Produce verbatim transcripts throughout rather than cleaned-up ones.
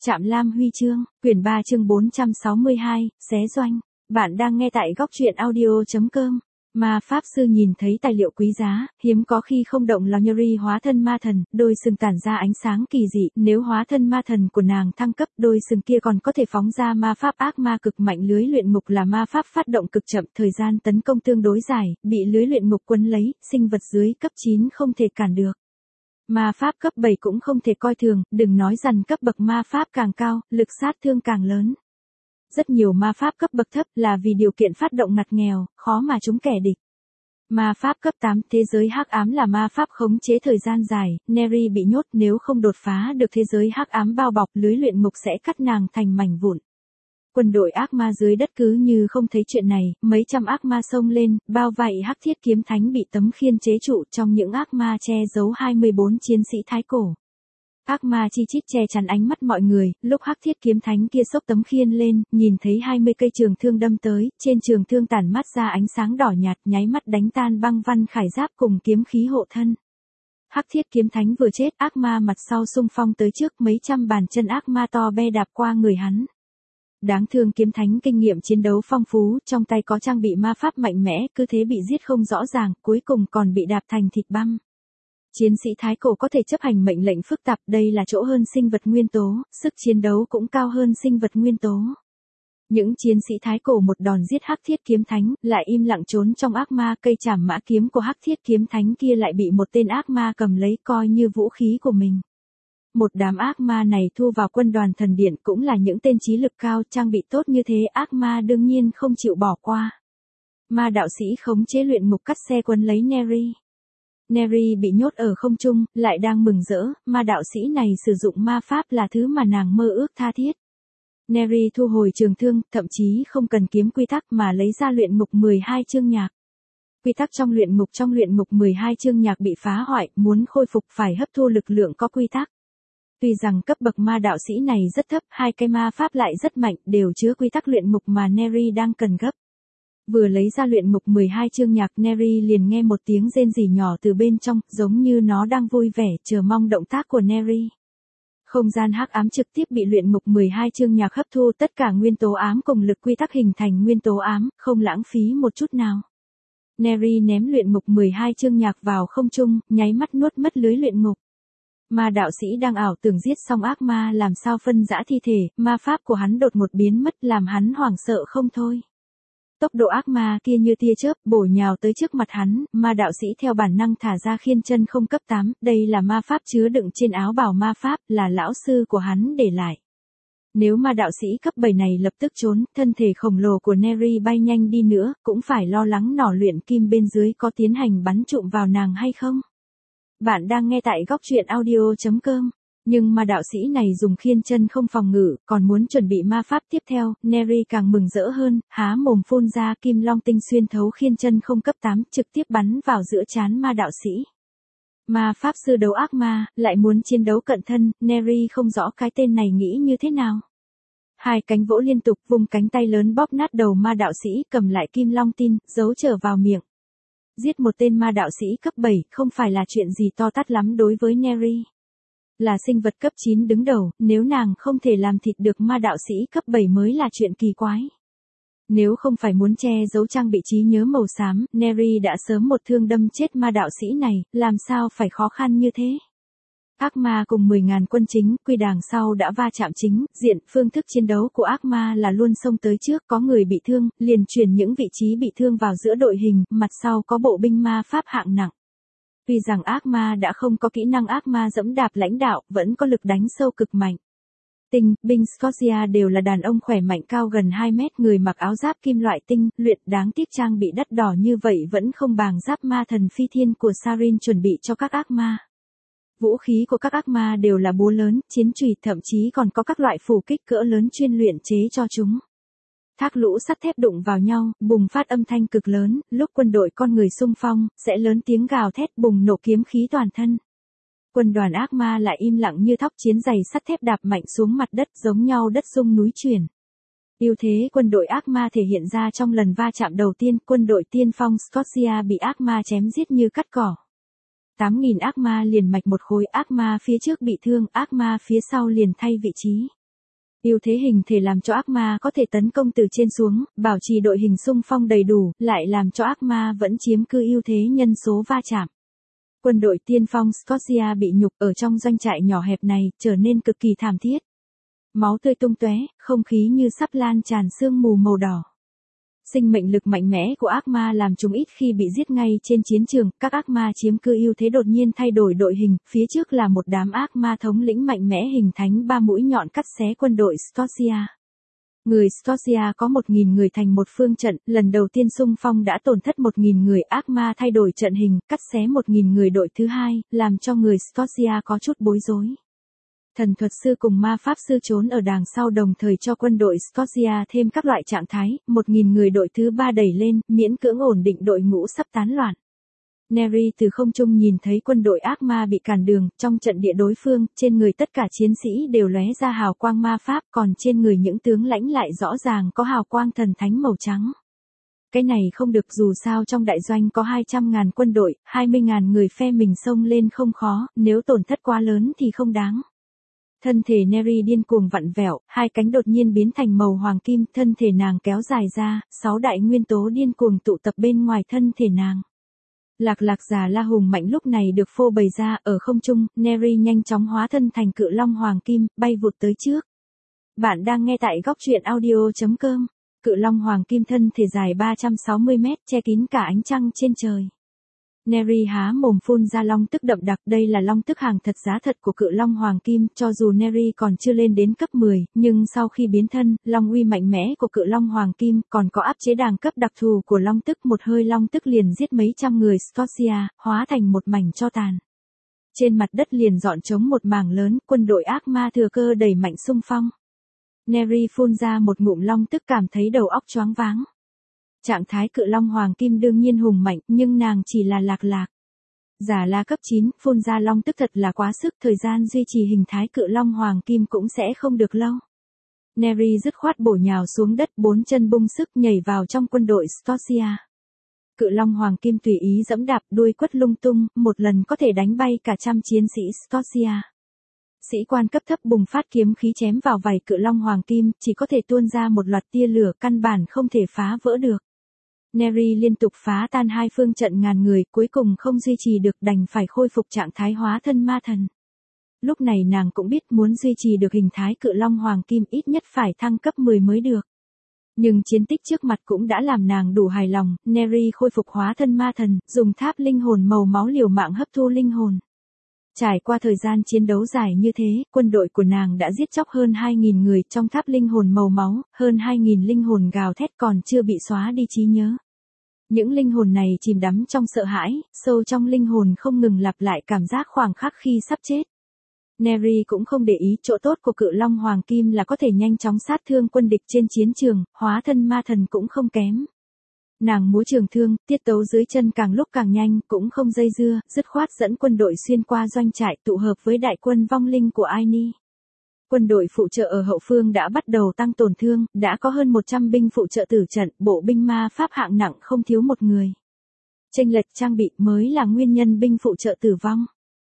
Trạm Lam Huy chương, quyển ba chương bốn trăm sáu mươi hai, xé doanh. Bạn đang nghe tại góc truyện audio chấm com. Ma Pháp Sư nhìn thấy tài liệu quý giá, hiếm có khi không động lòng Yuri hóa thân ma thần, đôi sừng tản ra ánh sáng kỳ dị, nếu hóa thân ma thần của nàng thăng cấp, đôi sừng kia còn có thể phóng ra ma pháp ác ma cực mạnh. Lưới luyện ngục là ma pháp phát động cực chậm, thời gian tấn công tương đối dài, bị lưới luyện ngục quấn lấy, sinh vật dưới cấp chín không thể cản được. Ma pháp cấp bảy cũng không thể coi thường, đừng nói rằng cấp bậc ma pháp càng cao, lực sát thương càng lớn. Rất nhiều ma pháp cấp bậc thấp là vì điều kiện phát động ngặt nghèo, khó mà trúng kẻ địch. Ma pháp cấp tám, thế giới hắc ám là ma pháp khống chế thời gian dài, Neri bị nhốt, nếu không đột phá được thế giới hắc ám bao bọc, lưới luyện ngục sẽ cắt nàng thành mảnh vụn. Quân đội ác ma dưới đất cứ như không thấy chuyện này, mấy trăm ác ma xông lên, bao vây Hắc Thiết Kiếm Thánh bị tấm khiên chế trụ, trong những ác ma che giấu hai mươi bốn chiến sĩ thái cổ. Ác ma chi chít che chắn ánh mắt mọi người, lúc Hắc Thiết Kiếm Thánh kia xốc tấm khiên lên, nhìn thấy hai mươi cây trường thương đâm tới, trên trường thương tản mắt ra ánh sáng đỏ nhạt, nháy mắt đánh tan băng văn khải giáp cùng kiếm khí hộ thân. Hắc Thiết Kiếm Thánh vừa chết, ác ma mặt sau xung phong tới trước, mấy trăm bàn chân ác ma to be đạp qua người hắn. Đáng thương Kiếm Thánh kinh nghiệm chiến đấu phong phú, trong tay có trang bị ma pháp mạnh mẽ, cứ thế bị giết không rõ ràng, cuối cùng còn bị đạp thành thịt băm. Chiến sĩ thái cổ có thể chấp hành mệnh lệnh phức tạp, đây là chỗ hơn sinh vật nguyên tố, sức chiến đấu cũng cao hơn sinh vật nguyên tố. Những chiến sĩ thái cổ một đòn giết Hắc Thiết Kiếm Thánh, lại im lặng trốn trong ác ma, cây chảm mã kiếm của Hắc Thiết Kiếm Thánh kia lại bị một tên ác ma cầm lấy coi như vũ khí của mình. Một đám ác ma này thu vào quân đoàn thần điện, cũng là những tên trí lực cao, trang bị tốt như thế, ác ma đương nhiên không chịu bỏ qua. Ma đạo sĩ khống chế luyện ngục cắt xe quấn lấy Neri. Neri bị nhốt ở không trung, lại đang mừng rỡ, ma đạo sĩ này sử dụng ma pháp là thứ mà nàng mơ ước tha thiết. Neri thu hồi trường thương, thậm chí không cần kiếm quy tắc mà lấy ra luyện ngục mười hai chương nhạc. Quy tắc trong luyện ngục trong luyện ngục mười hai chương nhạc bị phá hoại, muốn khôi phục phải hấp thu lực lượng có quy tắc. Tuy rằng cấp bậc ma đạo sĩ này rất thấp, hai cái ma pháp lại rất mạnh, đều chứa quy tắc luyện ngục mà Neri đang cần gấp. Vừa lấy ra luyện ngục mười hai chương nhạc, Neri liền nghe một tiếng rên rỉ nhỏ từ bên trong, giống như nó đang vui vẻ, chờ mong động tác của Neri. Không gian hắc ám trực tiếp bị luyện ngục mười hai chương nhạc hấp thu, tất cả nguyên tố ám cùng lực quy tắc hình thành nguyên tố ám, không lãng phí một chút nào. Neri ném luyện ngục mười hai chương nhạc vào không trung, nháy mắt nuốt mất lưới luyện ngục. Ma đạo sĩ đang ảo tưởng giết xong ác ma làm sao phân rã thi thể, ma pháp của hắn đột ngột biến mất làm hắn hoảng sợ không thôi. Tốc độ ác ma kia như tia chớp bổ nhào tới trước mặt hắn, ma đạo sĩ theo bản năng thả ra khiên chân không cấp tám, đây là ma pháp chứa đựng trên áo bào ma pháp, là lão sư của hắn để lại. Nếu ma đạo sĩ cấp bảy này lập tức trốn, thân thể khổng lồ của Neri bay nhanh đi nữa, cũng phải lo lắng nỏ luyện kim bên dưới có tiến hành bắn trụm vào nàng hay không. Bạn đang nghe tại góc truyện audio chấm com. Nhưng ma đạo sĩ này dùng khiên chân không phòng ngự, còn muốn chuẩn bị ma pháp tiếp theo, Neri càng mừng rỡ hơn, há mồm phun ra kim long tinh xuyên thấu khiên chân không cấp tám, trực tiếp bắn vào giữa trán ma đạo sĩ. Ma pháp sư đấu ác ma, lại muốn chiến đấu cận thân, Neri không rõ cái tên này nghĩ như thế nào. Hai cánh vỗ liên tục, vùng cánh tay lớn bóp nát đầu ma đạo sĩ, cầm lại kim long tin, giấu trở vào miệng. Giết một tên ma đạo sĩ cấp bảy, không phải là chuyện gì to tát lắm đối với Neri. Là sinh vật cấp chín đứng đầu, nếu nàng không thể làm thịt được ma đạo sĩ cấp bảy mới là chuyện kỳ quái. Nếu không phải muốn che giấu trang bị trí nhớ màu xám, Neri đã sớm một thương đâm chết ma đạo sĩ này, làm sao phải khó khăn như thế. Ác ma cùng mười nghìn quân chính, quy đàng sau đã va chạm chính, diện, phương thức chiến đấu của ác ma là luôn xông tới trước, có người bị thương, liền chuyển những vị trí bị thương vào giữa đội hình, mặt sau có bộ binh ma pháp hạng nặng. Tuy rằng ác ma đã không có kỹ năng ác ma dẫm đạp lãnh đạo, vẫn có lực đánh sâu cực mạnh. Tinh, binh Scotia đều là đàn ông khỏe mạnh cao gần hai mét, người mặc áo giáp kim loại tinh, luyện, đáng tiếc trang bị đắt đỏ như vậy vẫn không bằng giáp ma thần phi thiên của Sarin chuẩn bị cho các ác ma. Vũ khí của các ác ma đều là búa lớn, chiến chùy, thậm chí còn có các loại phù kích cỡ lớn chuyên luyện chế cho chúng. Thác lũ sắt thép đụng vào nhau, bùng phát âm thanh cực lớn, lúc quân đội con người xung phong, sẽ lớn tiếng gào thét bùng nổ kiếm khí toàn thân. Quân đoàn ác ma lại im lặng như thóc, chiến giày sắt thép đạp mạnh xuống mặt đất giống nhau đất rung núi chuyển. Ưu thế quân đội ác ma thể hiện ra trong lần va chạm đầu tiên, quân đội tiên phong Scotia bị ác ma chém giết như cắt cỏ. tám nghìn ác ma liền mạch một khối, ác ma phía trước bị thương, ác ma phía sau liền thay vị trí. Ưu thế hình thể làm cho ác ma có thể tấn công từ trên xuống, bảo trì đội hình xung phong đầy đủ, lại làm cho ác ma vẫn chiếm cư ưu thế nhân số va chạm. Quân đội tiên phong Scotia bị nhục ở trong doanh trại nhỏ hẹp này, trở nên cực kỳ thảm thiết. Máu tươi tung tóe, không khí như sắp lan tràn sương mù màu đỏ. Sinh mệnh lực mạnh mẽ của ác ma làm chúng ít khi bị giết ngay trên chiến trường, các ác ma chiếm cư ưu thế đột nhiên thay đổi đội hình, phía trước là một đám ác ma thống lĩnh mạnh mẽ hình thành ba mũi nhọn cắt xé quân đội Scotia. Người Scotia có một nghìn người thành một phương trận, lần đầu tiên xung phong đã tổn thất một nghìn người, ác ma thay đổi trận hình, cắt xé một nghìn người đội thứ hai, làm cho người Scotia có chút bối rối. Thần thuật sư cùng ma pháp sư trốn ở đằng sau đồng thời cho quân đội Scotia thêm các loại trạng thái, một nghìn người đội thứ ba đẩy lên, miễn cưỡng ổn định đội ngũ sắp tán loạn. Neri từ không trung nhìn thấy quân đội ác ma bị cản đường, trong trận địa đối phương, trên người tất cả chiến sĩ đều lóe ra hào quang ma pháp, còn trên người những tướng lãnh lại rõ ràng có hào quang thần thánh màu trắng. Cái này không được, dù sao trong đại doanh có hai trăm ngàn quân đội, hai mươi ngàn người phe mình xông lên không khó, nếu tổn thất quá lớn thì không đáng. Thân thể Neri điên cuồng vặn vẹo, hai cánh đột nhiên biến thành màu hoàng kim, thân thể nàng kéo dài ra, sáu đại nguyên tố điên cuồng tụ tập bên ngoài thân thể nàng. Lạc lạc già la hùng mạnh lúc này được phô bày ra, ở không trung, Neri nhanh chóng hóa thân thành cự long hoàng kim, bay vụt tới trước. Bạn đang nghe tại góc truyện audio chấm com. Cự long hoàng kim thân thể dài ba trăm sáu mươi mét, che kín cả ánh trăng trên trời. Neri há mồm phun ra long tức đậm đặc, đây là long tức hàng thật giá thật của cự long hoàng kim, cho dù Neri còn chưa lên đến cấp mười, nhưng sau khi biến thân, long uy mạnh mẽ của cự long hoàng kim, còn có áp chế đẳng cấp đặc thù của long tức, một hơi long tức liền giết mấy trăm người Scotia, hóa thành một mảnh tro tàn. Trên mặt đất liền dọn trống một mảng lớn, quân đội ác ma thừa cơ đẩy mạnh xung phong. Neri phun ra một ngụm long tức cảm thấy đầu óc choáng váng. Trạng thái cự long hoàng kim đương nhiên hùng mạnh, nhưng nàng chỉ là lạc lạc. Giả là cấp chín, phun ra long tức thật là quá sức, thời gian duy trì hình thái cự long hoàng kim cũng sẽ không được lâu. Neri dứt khoát bổ nhào xuống đất, bốn chân bung sức nhảy vào trong quân đội Scotia. Cự long hoàng kim tùy ý dẫm đạp, đuôi quất lung tung, một lần có thể đánh bay cả trăm chiến sĩ Scotia. Sĩ quan cấp thấp bùng phát kiếm khí chém vào vảy cự long hoàng kim, chỉ có thể tuôn ra một loạt tia lửa, căn bản không thể phá vỡ được. Neri liên tục phá tan hai phương trận ngàn người, cuối cùng không duy trì được, đành phải khôi phục trạng thái hóa thân ma thần. Lúc này nàng cũng biết muốn duy trì được hình thái cự long hoàng kim ít nhất phải thăng cấp mười mới được. Nhưng chiến tích trước mặt cũng đã làm nàng đủ hài lòng, Neri khôi phục hóa thân ma thần, dùng tháp linh hồn màu máu liều mạng hấp thu linh hồn. Trải qua thời gian chiến đấu dài như thế, quân đội của nàng đã giết chóc hơn hai nghìn người, trong tháp linh hồn màu máu, hơn hai nghìn linh hồn gào thét còn chưa bị xóa đi trí nhớ. Những linh hồn này chìm đắm trong sợ hãi, sâu trong linh hồn không ngừng lặp lại cảm giác khoảnh khắc khi sắp chết. Neri cũng không để ý, chỗ tốt của cự long hoàng kim là có thể nhanh chóng sát thương quân địch trên chiến trường, hóa thân ma thần cũng không kém. Nàng múa trường thương, tiết tấu dưới chân càng lúc càng nhanh, cũng không dây dưa, dứt khoát dẫn quân đội xuyên qua doanh trại tụ hợp với đại quân vong linh của Aini. Quân đội phụ trợ ở hậu phương đã bắt đầu tăng tổn thương, đã có hơn một trăm binh phụ trợ tử trận, bộ binh ma pháp hạng nặng không thiếu một người. Chênh lệch trang bị mới là nguyên nhân binh phụ trợ tử vong.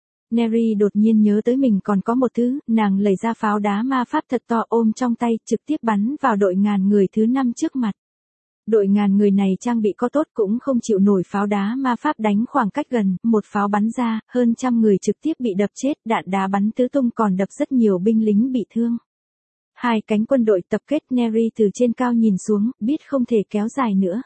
Neri đột nhiên nhớ tới mình còn có một thứ, nàng lấy ra pháo đá ma pháp thật to ôm trong tay, trực tiếp bắn vào đội ngàn người thứ năm trước mặt. Đội ngàn người này trang bị có tốt cũng không chịu nổi pháo đá ma pháp đánh khoảng cách gần, một pháo bắn ra, hơn trăm người trực tiếp bị đập chết, đạn đá bắn tứ tung còn đập rất nhiều binh lính bị thương. Hai cánh quân đội tập kết, Neri từ trên cao nhìn xuống, biết không thể kéo dài nữa.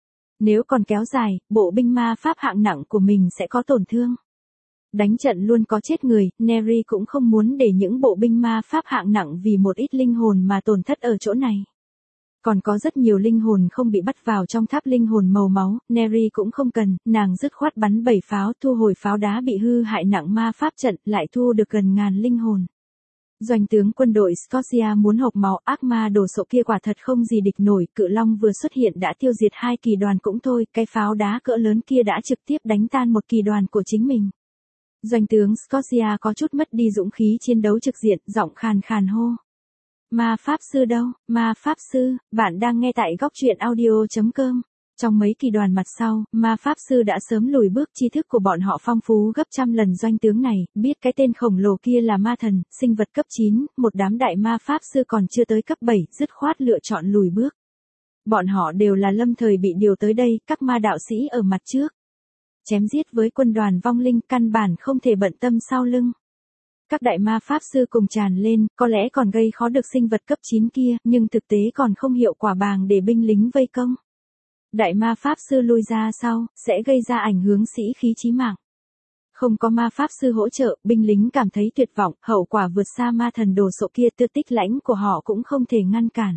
Nếu còn kéo dài, bộ binh ma pháp hạng nặng của mình sẽ có tổn thương. Đánh trận luôn có chết người, Neri cũng không muốn để những bộ binh ma pháp hạng nặng vì một ít linh hồn mà tổn thất ở chỗ này. Còn có rất nhiều linh hồn không bị bắt vào trong tháp linh hồn màu máu, Neri cũng không cần, nàng dứt khoát bắn bảy pháo, thu hồi pháo đá bị hư hại nặng ma pháp trận, lại thu được gần ngàn linh hồn. Doanh tướng quân đội Scotia muốn hộc máu, ác ma đồ sộ kia quả thật không gì địch nổi, cự long vừa xuất hiện đã tiêu diệt hai kỳ đoàn cũng thôi, cái pháo đá cỡ lớn kia đã trực tiếp đánh tan một kỳ đoàn của chính mình. Doanh tướng Scotia có chút mất đi dũng khí chiến đấu trực diện, giọng khàn khàn hô. Ma pháp sư đâu, ma pháp sư, bạn đang nghe tại góc truyện audio chấm com. Trong mấy kỳ đoàn mặt sau, ma pháp sư đã sớm lùi bước, tri thức của bọn họ phong phú gấp trăm lần doanh tướng này, biết cái tên khổng lồ kia là ma thần, sinh vật cấp chín, một đám đại ma pháp sư còn chưa tới cấp bảy, dứt khoát lựa chọn lùi bước. Bọn họ đều là lâm thời bị điều tới đây, các ma đạo sĩ ở mặt trước. Chém giết với quân đoàn vong linh căn bản không thể bận tâm sau lưng. Các đại ma pháp sư cùng tràn lên, có lẽ còn gây khó được sinh vật cấp chín kia, nhưng thực tế còn không hiệu quả bằng để binh lính vây công. Đại ma pháp sư lui ra sau, sẽ gây ra ảnh hưởng sĩ khí chí mạng. Không có ma pháp sư hỗ trợ, binh lính cảm thấy tuyệt vọng, hậu quả vượt xa ma thần đồ sộ kia, tư tích lãnh của họ cũng không thể ngăn cản.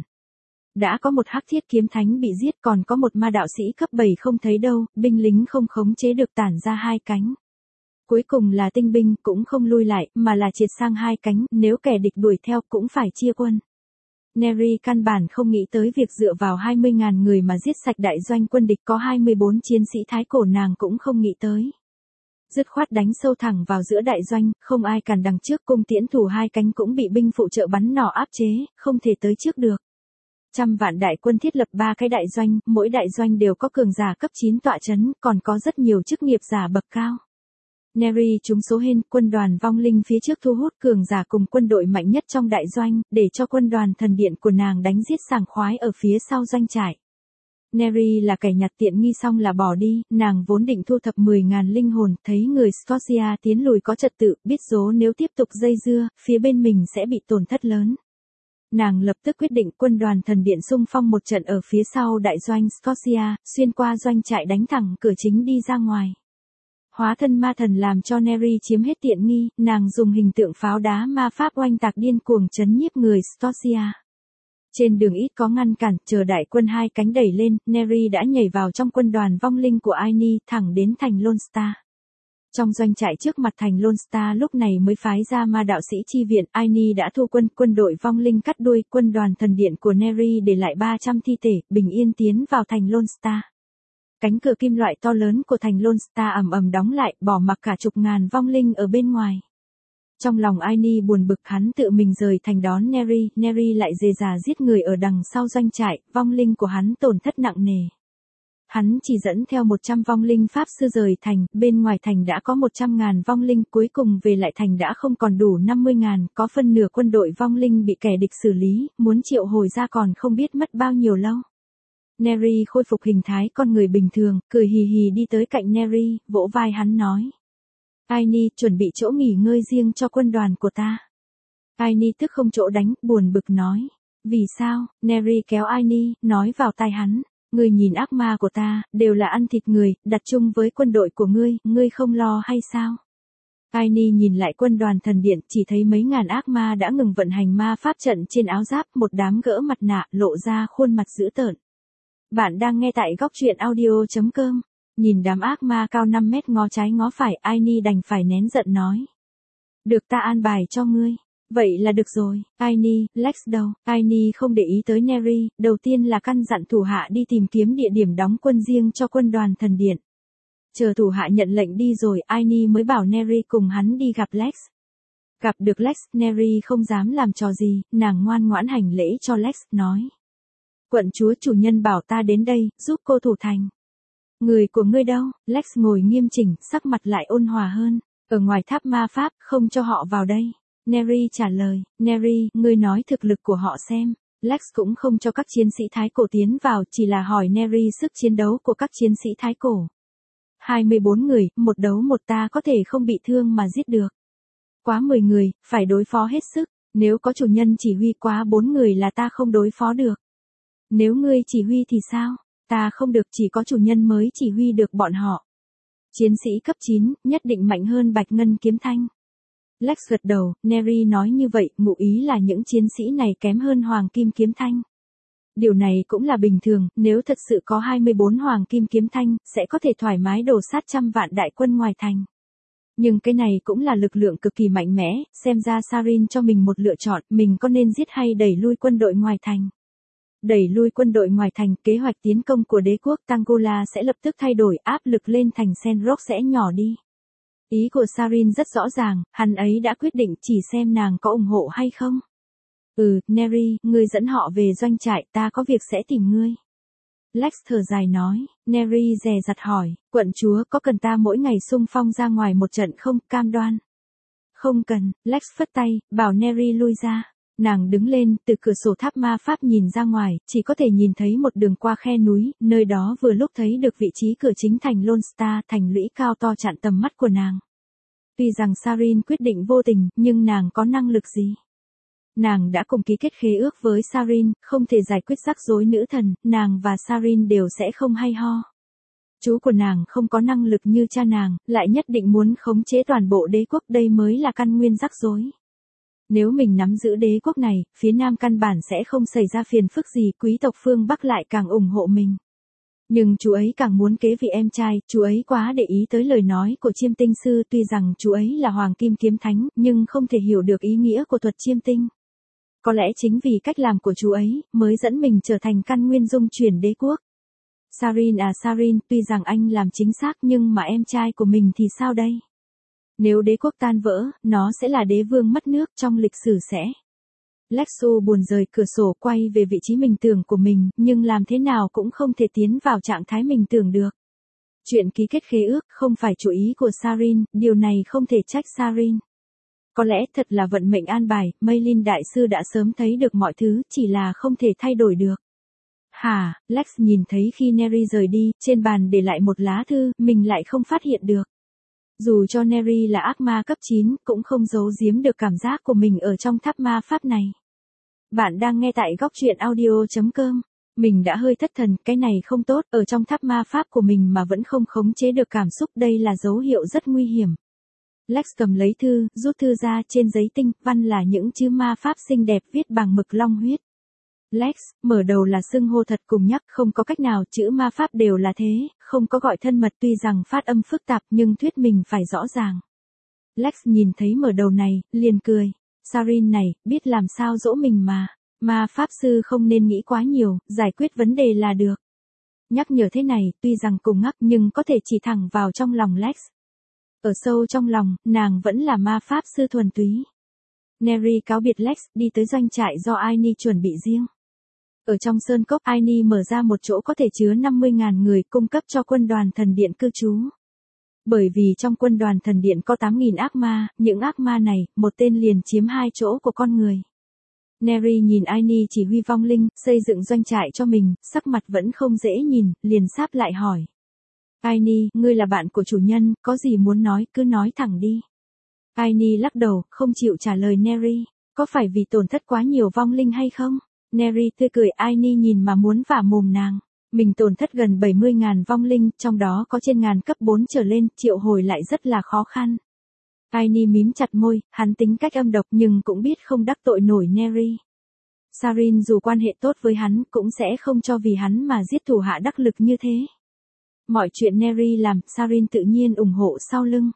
Đã có một hắc thiết kiếm thánh bị giết, còn có một ma đạo sĩ cấp bảy không thấy đâu, binh lính không khống chế được tản ra hai cánh. Cuối cùng là tinh binh cũng không lui lại, mà là triệt sang hai cánh, nếu kẻ địch đuổi theo cũng phải chia quân. Neri căn bản không nghĩ tới việc dựa vào hai mươi nghìn người mà giết sạch đại doanh quân địch, có hai mươi bốn chiến sĩ thái cổ nàng cũng không nghĩ tới. Dứt khoát đánh sâu thẳng vào giữa đại doanh, không ai cản đằng trước, cung tiễn thủ hai cánh cũng bị binh phụ trợ bắn nỏ áp chế, không thể tới trước được. Trăm vạn đại quân thiết lập ba cái đại doanh, mỗi đại doanh đều có cường giả cấp chín tọa chấn, còn có rất nhiều chức nghiệp giả bậc cao. Neri trúng số hên, quân đoàn vong linh phía trước thu hút cường giả cùng quân đội mạnh nhất trong đại doanh, để cho quân đoàn thần điện của nàng đánh giết sảng khoái ở phía sau doanh trại. Neri là kẻ nhặt tiện nghi xong là bỏ đi, nàng vốn định thu thập mười nghìn linh hồn, thấy người Scotia tiến lùi có trật tự, biết số nếu tiếp tục dây dưa, phía bên mình sẽ bị tổn thất lớn. Nàng lập tức quyết định quân đoàn thần điện xung phong một trận ở phía sau đại doanh Scotia, xuyên qua doanh trại đánh thẳng cửa chính đi ra ngoài. Hóa thân ma thần làm cho Neri chiếm hết tiện nghi, nàng dùng hình tượng pháo đá ma pháp oanh tạc điên cuồng chấn nhiếp người Scotia. Trên đường ít có ngăn cản, chờ đại quân hai cánh đẩy lên, Neri đã nhảy vào trong quân đoàn vong linh của Aini, thẳng đến thành Lone Star. Trong doanh trại trước mặt thành Lone Star lúc này mới phái ra ma đạo sĩ chi viện, Aini đã thu quân, quân đội vong linh cắt đuôi, quân đoàn thần điện của Neri để lại ba trăm thi thể, bình yên tiến vào thành Lone Star. Cánh cửa kim loại to lớn của thành Lone Star ầm ầm đóng lại, bỏ mặc cả chục ngàn vong linh ở bên ngoài. Trong lòng Aini buồn bực, hắn tự mình rời thành đón Neri, Neri lại dề dà giết người ở đằng sau doanh trại, vong linh của hắn tổn thất nặng nề. Hắn chỉ dẫn theo một trăm vong linh pháp sư rời thành, bên ngoài thành đã có một trăm ngàn vong linh, cuối cùng về lại thành đã không còn đủ năm mươi ngàn, có phân nửa quân đội vong linh bị kẻ địch xử lý, muốn triệu hồi ra còn không biết mất bao nhiêu lâu. Neri khôi phục hình thái con người bình thường, cười hì hì đi tới cạnh Neri, vỗ vai hắn nói. Aini, chuẩn bị chỗ nghỉ ngơi riêng cho quân đoàn của ta. Aini tức không chỗ đánh, buồn bực nói. Vì sao? Neri kéo Aini, nói vào tai hắn. Ngươi nhìn ác ma của ta, đều là ăn thịt người, đặt chung với quân đội của ngươi, ngươi không lo hay sao? Aini nhìn lại quân đoàn thần điện, chỉ thấy mấy ngàn ác ma đã ngừng vận hành ma pháp trận trên áo giáp, một đám gỡ mặt nạ, lộ ra khuôn mặt dữ tợn. Bạn đang nghe tại góc truyện audio chấm com. Nhìn đám ác ma cao năm mét ngó trái ngó phải, Aini đành phải nén giận nói. Được, ta an bài cho ngươi. Vậy là được rồi. Aini, Lex đâu? Aini không để ý tới Neri, đầu tiên là căn dặn thủ hạ đi tìm kiếm địa điểm đóng quân riêng cho quân đoàn thần điện. Chờ thủ hạ nhận lệnh đi rồi, Aini mới bảo Neri cùng hắn đi gặp Lex. Gặp được Lex, Neri không dám làm trò gì, nàng ngoan ngoãn hành lễ cho Lex, nói. Quận chúa chủ nhân bảo ta đến đây, giúp cô thủ thành. Người của ngươi đâu? Lex ngồi nghiêm chỉnh, sắc mặt lại ôn hòa hơn. Ở ngoài tháp ma pháp, không cho họ vào đây. Neri trả lời, Neri, ngươi nói thực lực của họ xem. Lex cũng không cho các chiến sĩ thái cổ tiến vào, chỉ là hỏi Neri sức chiến đấu của các chiến sĩ thái cổ. hai mươi bốn người, một đấu một ta có thể không bị thương mà giết được. Quá mười người, phải đối phó hết sức. Nếu có chủ nhân chỉ huy quá bốn người là ta không đối phó được. Nếu ngươi chỉ huy thì sao? Ta không được, chỉ có chủ nhân mới chỉ huy được bọn họ. Chiến sĩ cấp chín, nhất định mạnh hơn Bạch Ngân Kiếm Thanh. Lex gật đầu, Neri nói như vậy, ngụ ý là những chiến sĩ này kém hơn Hoàng Kim Kiếm Thanh. Điều này cũng là bình thường, nếu thật sự có hai mươi bốn Hoàng Kim Kiếm Thanh, sẽ có thể thoải mái đổ sát trăm vạn đại quân ngoài thành. Nhưng cái này cũng là lực lượng cực kỳ mạnh mẽ, xem ra Sarin cho mình một lựa chọn, mình có nên giết hay đẩy lui quân đội ngoài thành. Đẩy lui quân đội ngoài thành, kế hoạch tiến công của đế quốc Tangula sẽ lập tức thay đổi, áp lực lên thành Senrock sẽ nhỏ đi. Ý của Sarin rất rõ ràng, hắn ấy đã quyết định, chỉ xem nàng có ủng hộ hay không. Ừ, Neri, ngươi dẫn họ về doanh trại, ta có việc sẽ tìm ngươi. Lex thở dài nói, Neri dè dặt hỏi, quận chúa có cần ta mỗi ngày xung phong ra ngoài một trận không, cam đoan. Không cần, Lex phất tay, bảo Neri lui ra. Nàng đứng lên, từ cửa sổ tháp ma pháp nhìn ra ngoài, chỉ có thể nhìn thấy một đường qua khe núi, nơi đó vừa lúc thấy được vị trí cửa chính thành Lone Star, thành lũy cao to chặn tầm mắt của nàng. Tuy rằng Sarin quyết định vô tình, nhưng nàng có năng lực gì? Nàng đã cùng ký kết khế ước với Sarin, không thể giải quyết rắc rối nữ thần, nàng và Sarin đều sẽ không hay ho. Chú của nàng không có năng lực như cha nàng, lại nhất định muốn khống chế toàn bộ đế quốc, đây mới là căn nguyên rắc rối. Nếu mình nắm giữ đế quốc này, phía Nam căn bản sẽ không xảy ra phiền phức gì, quý tộc phương Bắc lại càng ủng hộ mình. Nhưng chú ấy càng muốn kế vị em trai, chú ấy quá để ý tới lời nói của chiêm tinh sư, tuy rằng chú ấy là hoàng kim kiếm thánh, nhưng không thể hiểu được ý nghĩa của thuật chiêm tinh. Có lẽ chính vì cách làm của chú ấy, mới dẫn mình trở thành căn nguyên dung chuyển đế quốc. Sarin à Sarin, tuy rằng anh làm chính xác nhưng mà em trai của mình thì sao đây? Nếu đế quốc tan vỡ, nó sẽ là đế vương mất nước trong lịch sử sẽ. Lexu buồn rời cửa sổ quay về vị trí mình tưởng của mình, nhưng làm thế nào cũng không thể tiến vào trạng thái mình tưởng được. Chuyện ký kết khế ước không phải chủ ý của Sarin, điều này không thể trách Sarin. Có lẽ thật là vận mệnh an bài, Maylin đại sư đã sớm thấy được mọi thứ, chỉ là không thể thay đổi được. Hả, Lex nhìn thấy khi Neri rời đi, trên bàn để lại một lá thư, mình lại không phát hiện được. Dù cho Neri là ác ma cấp chín, cũng không giấu giếm được cảm giác của mình ở trong tháp ma pháp này. Bạn đang nghe tại góc truyện audio chấm com. Mình đã hơi thất thần, cái này không tốt, ở trong tháp ma pháp của mình mà vẫn không khống chế được cảm xúc, đây là dấu hiệu rất nguy hiểm. Lex cầm lấy thư, rút thư ra, trên giấy tinh văn là những chữ ma pháp xinh đẹp viết bằng mực long huyết. Lex, mở đầu là xưng hô thật cùng nhắc, không có cách nào, chữ ma pháp đều là thế, không có gọi thân mật, tuy rằng phát âm phức tạp nhưng thuyết mình phải rõ ràng. Lex nhìn thấy mở đầu này, liền cười. Sarin này, biết làm sao dỗ mình mà. Ma pháp sư không nên nghĩ quá nhiều, giải quyết vấn đề là được. Nhắc nhở thế này, tuy rằng cùng ngắc nhưng có thể chỉ thẳng vào trong lòng Lex. Ở sâu trong lòng, nàng vẫn là ma pháp sư thuần túy. Neri cáo biệt Lex, đi tới doanh trại do Aini chuẩn bị riêng. Ở trong sơn cốc, Aini mở ra một chỗ có thể chứa năm mươi nghìn người, cung cấp cho quân đoàn thần điện cư trú. Bởi vì trong quân đoàn thần điện có tám nghìn ác ma, những ác ma này, một tên liền chiếm hai chỗ của con người. Neri nhìn Aini chỉ huy vong linh, xây dựng doanh trại cho mình, sắc mặt vẫn không dễ nhìn, liền sáp lại hỏi. Aini, ngươi là bạn của chủ nhân, có gì muốn nói, cứ nói thẳng đi. Aini lắc đầu, không chịu trả lời Neri. Có phải vì tổn thất quá nhiều vong linh hay không? Neri tươi cười, Aini nhìn mà muốn vả mồm nàng. Mình tổn thất gần bảy mươi nghìn vong linh, trong đó có trên ngàn cấp bốn trở lên, triệu hồi lại rất là khó khăn. Aini mím chặt môi, hắn tính cách âm độc nhưng cũng biết không đắc tội nổi Neri. Sarin dù quan hệ tốt với hắn, cũng sẽ không cho vì hắn mà giết thủ hạ đắc lực như thế. Mọi chuyện Neri làm, Sarin tự nhiên ủng hộ sau lưng.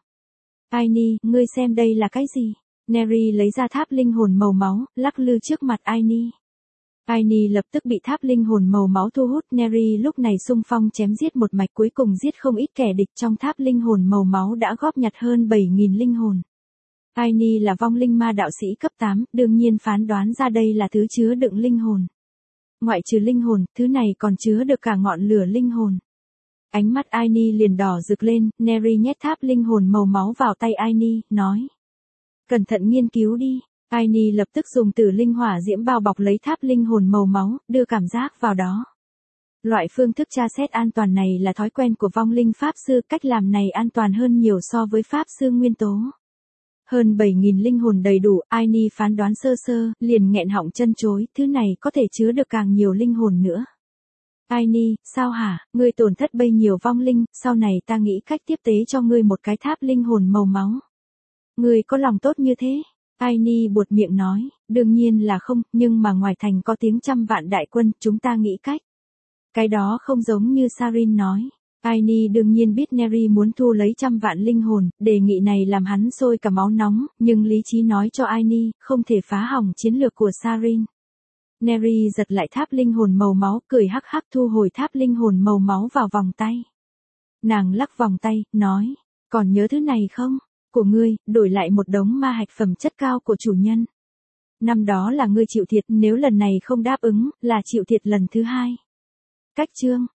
Aini, ngươi xem đây là cái gì? Neri lấy ra tháp linh hồn màu máu, lắc lư trước mặt Aini. Aini lập tức bị tháp linh hồn màu máu thu hút, Neri lúc này xung phong chém giết một mạch, cuối cùng giết không ít kẻ địch, trong tháp linh hồn màu máu đã góp nhặt hơn bảy nghìn linh hồn. Aini là vong linh ma đạo sĩ cấp tám, đương nhiên phán đoán ra đây là thứ chứa đựng linh hồn. Ngoại trừ linh hồn, thứ này còn chứa được cả ngọn lửa linh hồn. Ánh mắt Aini liền đỏ rực lên, Neri nhét tháp linh hồn màu máu vào tay Aini, nói. Cẩn thận nghiên cứu đi. Aini lập tức dùng tử linh hỏa diễm bao bọc lấy tháp linh hồn màu máu, đưa cảm giác vào đó. Loại phương thức tra xét an toàn này là thói quen của vong linh pháp sư, cách làm này an toàn hơn nhiều so với pháp sư nguyên tố. Hơn bảy nghìn linh hồn đầy đủ, Aini phán đoán sơ sơ, liền nghẹn họng chân chối, thứ này có thể chứa được càng nhiều linh hồn nữa. Aini, sao hả, ngươi tổn thất bấy nhiều vong linh, sau này ta nghĩ cách tiếp tế cho ngươi một cái tháp linh hồn màu máu. Ngươi có lòng tốt như thế? Aini buột miệng nói, đương nhiên là không, nhưng mà ngoài thành có tiếng trăm vạn đại quân, chúng ta nghĩ cách. Cái đó không giống như Sarin nói. Aini đương nhiên biết Neri muốn thu lấy trăm vạn linh hồn, đề nghị này làm hắn sôi cả máu nóng, nhưng lý trí nói cho Aini, không thể phá hỏng chiến lược của Sarin. Neri giật lại tháp linh hồn màu máu, cười hắc hắc thu hồi tháp linh hồn màu máu vào vòng tay. Nàng lắc vòng tay, nói, còn nhớ thứ này không? Của ngươi, đổi lại một đống ma hạch phẩm chất cao của chủ nhân. Năm đó là ngươi chịu thiệt, nếu lần này không đáp ứng, là chịu thiệt lần thứ hai. cách chương.